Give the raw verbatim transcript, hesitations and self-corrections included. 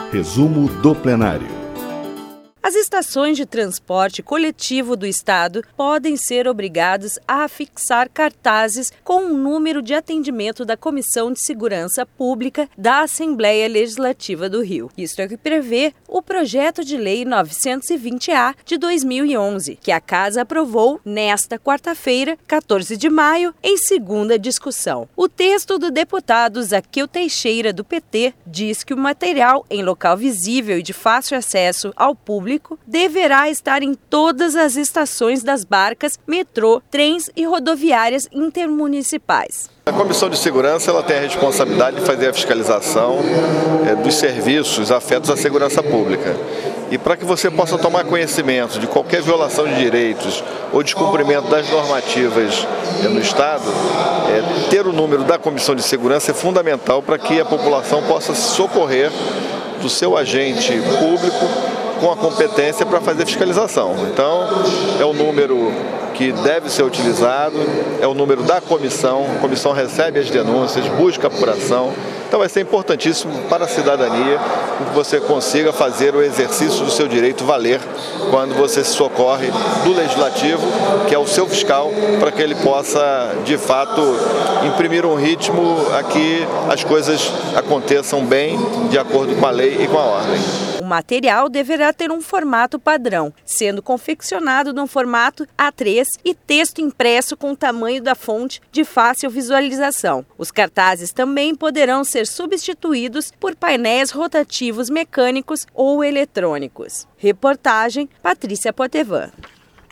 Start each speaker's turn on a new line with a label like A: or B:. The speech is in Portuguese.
A: Resumo do plenário.
B: As estações de transporte coletivo do Estado podem ser obrigadas a afixar cartazes com o número de atendimento da Comissão de Segurança Pública da Assembleia Legislativa do Rio. Isso é o que prevê o projeto de lei novecentos e vinte A de dois mil e onze, que a Casa aprovou nesta quarta-feira, quatorze de maio, em segunda discussão. O texto do deputado Zaqueu Teixeira, do P T, diz que o material em local visível e de fácil acesso ao público deverá estar em todas as estações das barcas, metrô, trens e rodoviárias intermunicipais.
C: A Comissão de Segurança ela tem a responsabilidade de fazer a fiscalização é, dos serviços afetos à segurança pública. E para que você possa tomar conhecimento de qualquer violação de direitos ou descumprimento das normativas é, no Estado, é, ter o número da Comissão de Segurança é fundamental para que a população possa se socorrer do seu agente público com a competência para fazer fiscalização. Então, é o número que deve ser utilizado, é o número da comissão, a comissão recebe as denúncias, busca a apuração. Então vai ser importantíssimo para a cidadania que você consiga fazer o exercício do seu direito valer quando você se socorre do Legislativo, que é o seu fiscal, para que ele possa, de fato, imprimir um ritmo a que as coisas aconteçam bem, de acordo com a lei e com a ordem.
B: O material deverá ter um formato padrão, sendo confeccionado no formato A três e texto impresso com o tamanho da fonte de fácil visualização. Os cartazes também poderão ser substituídos por painéis rotativos mecânicos ou eletrônicos. Reportagem Patrícia Potevan.